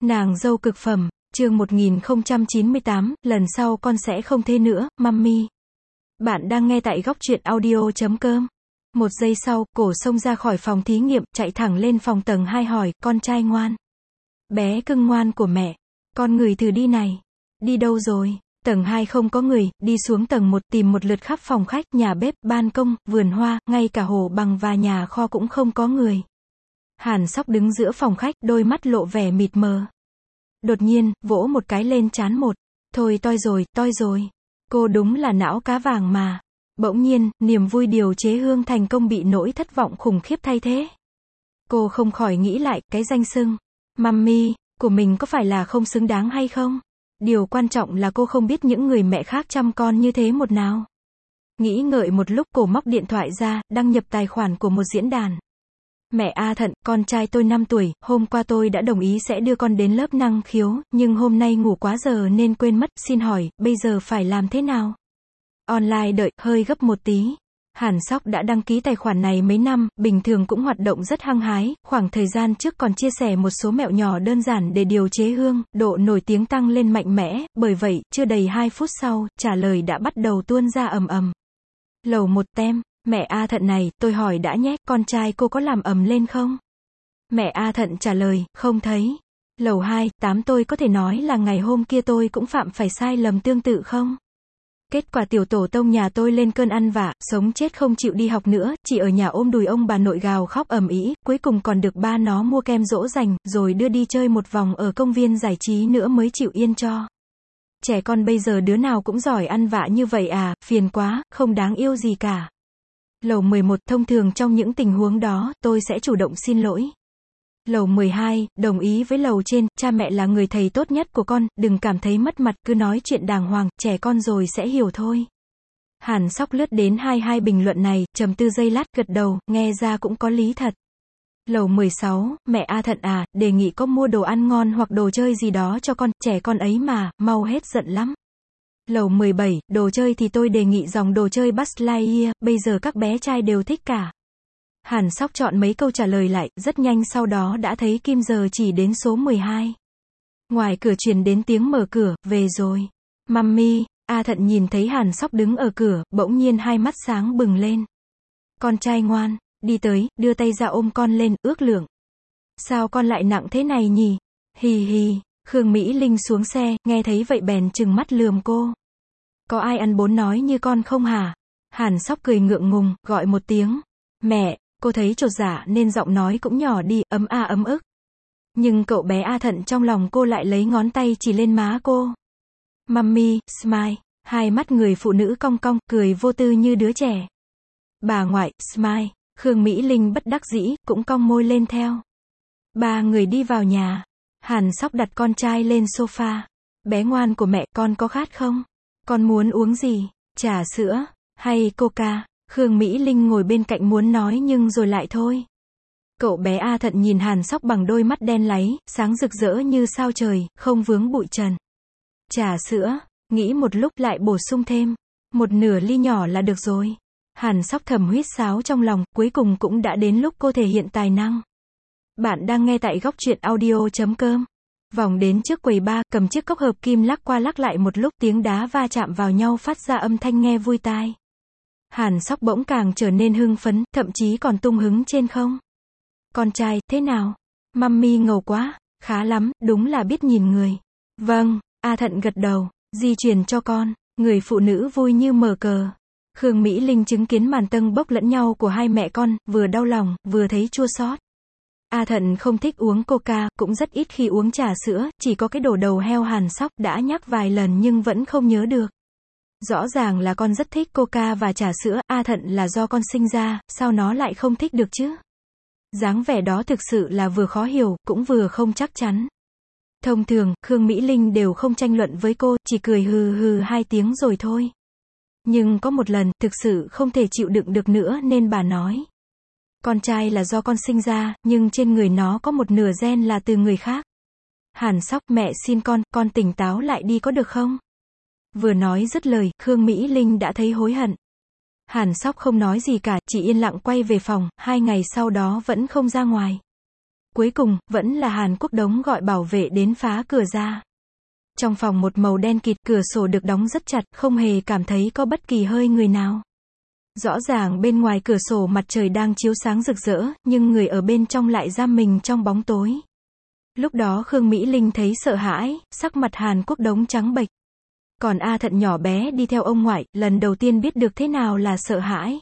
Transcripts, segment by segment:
Nàng dâu cực phẩm, chương 1098, lần sau con sẽ không thế nữa, mummy. Bạn đang nghe tại góc truyện audio.com. Một giây sau, cổ xông ra khỏi phòng thí nghiệm, chạy thẳng lên phòng tầng 2 hỏi, con trai ngoan. Bé cưng ngoan của mẹ. Con người thử đi này. Đi đâu rồi? Tầng 2 không có người, đi xuống tầng 1 tìm một lượt khắp phòng khách, nhà bếp, ban công, vườn hoa, ngay cả hồ bằng và nhà kho cũng không có người. Hàn Sóc đứng giữa phòng khách, đôi mắt lộ vẻ mịt mờ. Đột nhiên, vỗ một cái lên trán một. Thôi toi rồi. Cô đúng là não cá vàng mà. Bỗng nhiên, niềm vui điều chế hương thành công bị nỗi thất vọng khủng khiếp thay thế. Cô không khỏi nghĩ lại, cái danh xưng mummy của mình có phải là không xứng đáng hay không? Điều quan trọng là cô không biết những người mẹ khác chăm con như thế một nào. Nghĩ ngợi một lúc, cô móc điện thoại ra, đăng nhập tài khoản của một diễn đàn. Mẹ A Thận, con trai tôi 5 tuổi, hôm qua tôi đã đồng ý sẽ đưa con đến lớp năng khiếu, nhưng hôm nay ngủ quá giờ nên quên mất, xin hỏi, bây giờ phải làm thế nào? Online đợi, hơi gấp một tí. Hàn Sóc đã đăng ký tài khoản này mấy năm, bình thường cũng hoạt động rất hăng hái, khoảng thời gian trước còn chia sẻ một số mẹo nhỏ đơn giản để điều chế hương, độ nổi tiếng tăng lên mạnh mẽ, bởi vậy, chưa đầy 2 phút sau, trả lời đã bắt đầu tuôn ra ầm ầm. Lầu 1 tem. Mẹ A Thận này, tôi hỏi đã nhé, con trai cô có làm ầm lên không? Mẹ A Thận trả lời, không thấy. Lầu 2, 8 tôi có thể nói là ngày hôm kia tôi cũng phạm phải sai lầm tương tự không? Kết quả tiểu tổ tông nhà tôi lên cơn ăn vạ, sống chết không chịu đi học nữa, chỉ ở nhà ôm đùi ông bà nội gào khóc ầm ĩ, cuối cùng còn được ba nó mua kem dỗ dành, rồi đưa đi chơi một vòng ở công viên giải trí nữa mới chịu yên cho. Trẻ con bây giờ đứa nào cũng giỏi ăn vạ như vậy à, phiền quá, không đáng yêu gì cả. Lầu 11, thông thường trong những tình huống đó, tôi sẽ chủ động xin lỗi. Lầu 12, đồng ý với lầu trên, cha mẹ là người thầy tốt nhất của con, đừng cảm thấy mất mặt, cứ nói chuyện đàng hoàng, trẻ con rồi sẽ hiểu thôi. Hàn Sóc lướt đến 22 bình luận này, trầm tư giây lát, gật đầu, nghe ra cũng có lý thật. Lầu 16, mẹ A Thận à, đề nghị có mua đồ ăn ngon hoặc đồ chơi gì đó cho con, trẻ con ấy mà, mau hết giận lắm. Lầu 17, đồ chơi thì tôi đề nghị dòng đồ chơi Buzz Lightyear, bây giờ các bé trai đều thích cả. Hàn Sóc chọn mấy câu trả lời lại, rất nhanh sau đó đã thấy kim giờ chỉ đến số 12. Ngoài cửa truyền đến tiếng mở cửa, về rồi. Mummy. A Thận nhìn thấy Hàn Sóc đứng ở cửa, bỗng nhiên hai mắt sáng bừng lên. Con trai ngoan, đi tới, đưa tay ra ôm con lên, ước lượng. Sao con lại nặng thế này nhỉ? Hì hì. Khương Mỹ Linh xuống xe, nghe thấy vậy bèn trừng mắt lườm cô. Có ai ăn bốn nói như con không hả? Hàn Sóc cười ngượng ngùng, gọi một tiếng. Mẹ, cô thấy chột dạ nên giọng nói cũng nhỏ đi, ấm ức. Nhưng cậu bé A Thận trong lòng cô lại lấy ngón tay chỉ lên má cô. Mummy, smile. Hai mắt người phụ nữ cong cong, cười vô tư như đứa trẻ. Bà ngoại, smile. Khương Mỹ Linh bất đắc dĩ, cũng cong môi lên theo. Ba người đi vào nhà. Hàn Sóc đặt con trai lên sofa. Bé ngoan của mẹ, con có khát không? Con muốn uống gì? Trà sữa? Hay coca? Khương Mỹ Linh ngồi bên cạnh muốn nói nhưng rồi lại thôi. Cậu bé A Thận nhìn Hàn Sóc bằng đôi mắt đen láy, sáng rực rỡ như sao trời, không vướng bụi trần. Trà sữa, nghĩ một lúc lại bổ sung thêm. Một nửa ly nhỏ là được rồi. Hàn Sóc thầm huýt sáo trong lòng, cuối cùng cũng đã đến lúc cô thể hiện tài năng. Bạn đang nghe tại góc truyện audio.com. Vòng đến trước quầy bar, cầm chiếc cốc hợp kim lắc qua lắc lại một lúc, tiếng đá va chạm vào nhau phát ra âm thanh nghe vui tai. Hàn Sóc bỗng càng trở nên hưng phấn, thậm chí còn tung hứng trên không. Con trai, thế nào? Mummy ngầu quá, khá lắm, đúng là biết nhìn người. Vâng, A Thận gật đầu, di truyền cho con, người phụ nữ vui như mở cờ. Khương Mỹ Linh chứng kiến màn tâng bốc lẫn nhau của hai mẹ con, vừa đau lòng, vừa thấy chua xót. A Thận không thích uống coca, cũng rất ít khi uống trà sữa, chỉ có cái đồ đầu heo Hàn Sóc đã nhắc vài lần nhưng vẫn không nhớ được. Rõ ràng là con rất thích coca và trà sữa, A Thận là do con sinh ra, sao nó lại không thích được chứ? Dáng vẻ đó thực sự là vừa khó hiểu, cũng vừa không chắc chắn. Thông thường, Khương Mỹ Linh đều không tranh luận với cô, chỉ cười hừ hừ 2 tiếng rồi thôi. Nhưng có một lần, thực sự không thể chịu đựng được nữa nên bà nói. Con trai là do con sinh ra, nhưng trên người nó có một nửa gen là từ người khác. Hàn Sóc, mẹ xin con tỉnh táo lại đi có được không? Vừa nói dứt lời, Khương Mỹ Linh đã thấy hối hận. Hàn Sóc không nói gì cả, chỉ yên lặng quay về phòng, 2 ngày sau đó vẫn không ra ngoài. cuối cùng, vẫn là Hàn Quốc Đống gọi bảo vệ đến phá cửa ra. Trong phòng một màu đen kịt, cửa sổ được đóng rất chặt, không hề cảm thấy có bất kỳ hơi người nào. Rõ ràng bên ngoài cửa sổ mặt trời đang chiếu sáng rực rỡ, nhưng người ở bên trong lại giam mình trong bóng tối. Lúc đó Khương Mỹ Linh thấy sợ hãi, sắc mặt Hàn Quốc Đống trắng bệch. Còn A Thận nhỏ bé đi theo ông ngoại, lần đầu tiên biết được thế nào là sợ hãi.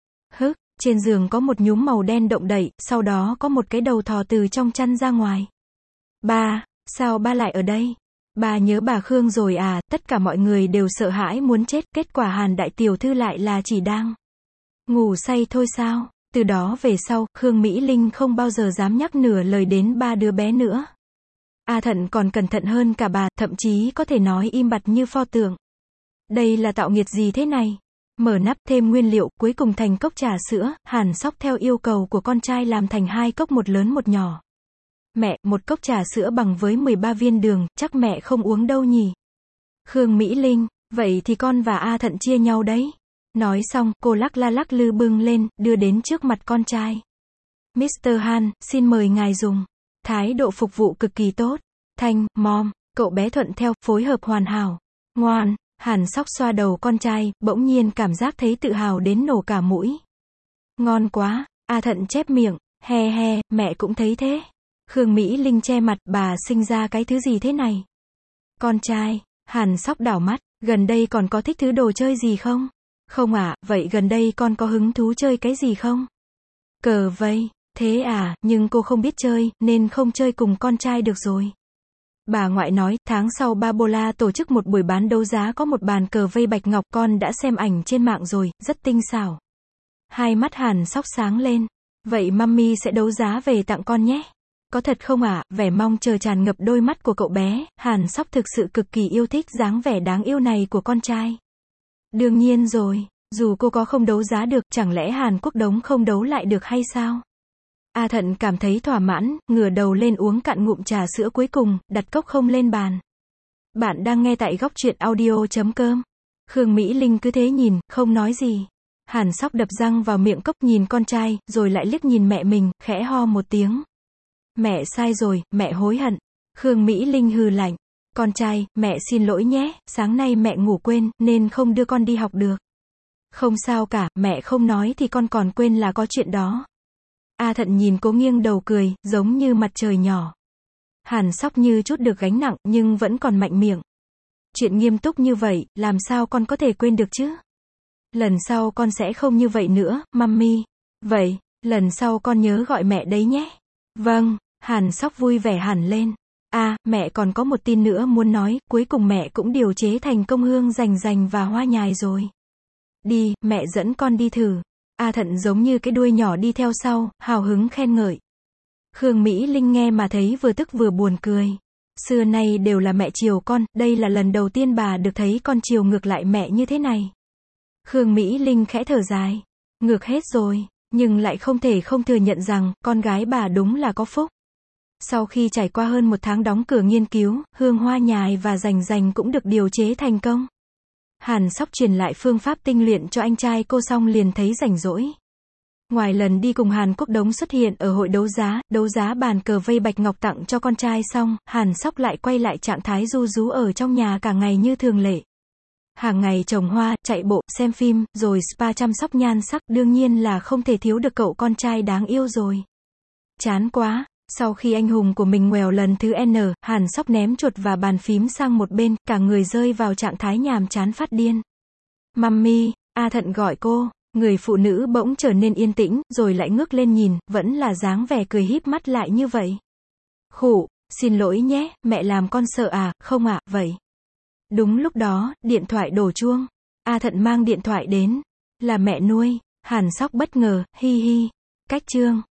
Trên giường có một nhúm màu đen động đậy, sau đó có một cái đầu thò từ trong chăn ra ngoài. Ba, sao ba lại ở đây? Ba nhớ bà Khương rồi à? Tất cả mọi người đều sợ hãi muốn chết, kết quả Hàn đại tiểu thư lại là chỉ đang ngủ say thôi sao? Từ đó về sau, Khương Mỹ Linh không bao giờ dám nhắc nửa lời đến ba đứa bé nữa. A Thận còn cẩn thận hơn cả bà, thậm chí có thể nói im bặt như pho tượng. Đây là tạo nghiệt gì thế này? Mở nắp thêm nguyên liệu, cuối cùng thành cốc trà sữa, Hàn Sóc theo yêu cầu của con trai làm thành 2 cốc, một lớn một nhỏ. Mẹ, một cốc trà sữa bằng với 13 viên đường, chắc mẹ không uống đâu nhỉ? Khương Mỹ Linh, vậy thì con và A Thận chia nhau đấy. Nói xong, cô lắc la lắc lư bưng lên, đưa đến trước mặt con trai. Mr. Han, xin mời ngài dùng. Thái độ phục vụ cực kỳ tốt. Thanh, mom, cậu bé thuận theo, phối hợp hoàn hảo. Ngoan. Hàn Sóc xoa đầu con trai, bỗng nhiên cảm giác thấy tự hào đến nổ cả mũi. Ngon quá, A Thận chép miệng, he he, mẹ cũng thấy thế. Khương Mỹ Linh che mặt, bà sinh ra cái thứ gì thế này? Con trai, Hàn Sóc đảo mắt, gần đây còn có thích thứ đồ chơi gì không? Không ạ, vậy gần đây con có hứng thú chơi cái gì không? Cờ vây, thế à, nhưng cô không biết chơi, nên không chơi cùng con trai được rồi. Bà ngoại nói, tháng sau Babola tổ chức một buổi bán đấu giá có một bàn cờ vây bạch ngọc, con đã xem ảnh trên mạng rồi, rất tinh xảo. Hai mắt Hàn Sóc sáng lên. Vậy mummy sẽ đấu giá về tặng con nhé. Có thật không ạ? Vẻ mong chờ tràn ngập đôi mắt của cậu bé, Hàn Sóc thực sự cực kỳ yêu thích dáng vẻ đáng yêu này của con trai. Đương nhiên rồi, dù cô có không đấu giá được, chẳng lẽ Hàn Quốc Đống không đấu lại được hay sao? A Thận cảm thấy thỏa mãn, ngửa đầu lên uống cạn ngụm trà sữa cuối cùng, đặt cốc không lên bàn. Bạn đang nghe tại góc truyện audio.com. Khương Mỹ Linh cứ thế nhìn, không nói gì. Hàn Sóc đập răng vào miệng cốc nhìn con trai, rồi lại liếc nhìn mẹ mình, khẽ ho một tiếng. Mẹ sai rồi, mẹ hối hận. Khương Mỹ Linh hừ lạnh. Con trai, mẹ xin lỗi nhé, sáng nay mẹ ngủ quên, nên không đưa con đi học được. Không sao cả, mẹ không nói thì con còn quên là có chuyện đó. A Thận nhìn cố nghiêng đầu cười, giống như mặt trời nhỏ. Hàn Sóc như chút được gánh nặng, nhưng vẫn còn mạnh miệng. Chuyện nghiêm túc như vậy, làm sao con có thể quên được chứ? Lần sau con sẽ không như vậy nữa, mummy. Vậy, lần sau con nhớ gọi mẹ đấy nhé. Vâng, Hàn Sóc vui vẻ hẳn lên. À, mẹ còn có một tin nữa muốn nói, cuối cùng mẹ cũng điều chế thành công hương rành rành và hoa nhài rồi. Đi, mẹ dẫn con đi thử. A Thận giống như cái đuôi nhỏ đi theo sau, hào hứng khen ngợi. Khương Mỹ Linh nghe mà thấy vừa tức vừa buồn cười. Xưa nay đều là mẹ chiều con, đây là lần đầu tiên bà được thấy con chiều ngược lại mẹ như thế này. Khương Mỹ Linh khẽ thở dài. Ngược hết rồi, nhưng lại không thể không thừa nhận rằng, con gái bà đúng là có phúc. Sau khi trải qua hơn 1 tháng đóng cửa nghiên cứu, hương hoa nhài và rành rành cũng được điều chế thành công. Hàn Sóc truyền lại phương pháp tinh luyện cho anh trai cô xong liền thấy rảnh rỗi. Ngoài lần đi cùng Hàn Quốc Đống xuất hiện ở hội đấu giá bàn cờ vây bạch ngọc tặng cho con trai xong, Hàn Sóc lại quay lại trạng thái ru rú ở trong nhà cả ngày như thường lệ. Hàng ngày trồng hoa, chạy bộ, xem phim, rồi spa chăm sóc nhan sắc, đương nhiên là không thể thiếu được cậu con trai đáng yêu rồi. Chán quá. Sau khi anh hùng của mình ngoèo lần thứ N, Hàn Sóc ném chuột và bàn phím sang một bên, cả người rơi vào trạng thái nhàm chán phát điên. Mummy, A Thận gọi cô, người phụ nữ bỗng trở nên yên tĩnh, rồi lại ngước lên nhìn, vẫn là dáng vẻ cười híp mắt lại như vậy. Khụ, xin lỗi nhé, mẹ làm con sợ à, không ạ, vậy. Đúng lúc đó, điện thoại đổ chuông. A Thận mang điện thoại đến. Là mẹ nuôi. Hàn Sóc bất ngờ, hi hi. Cách chương.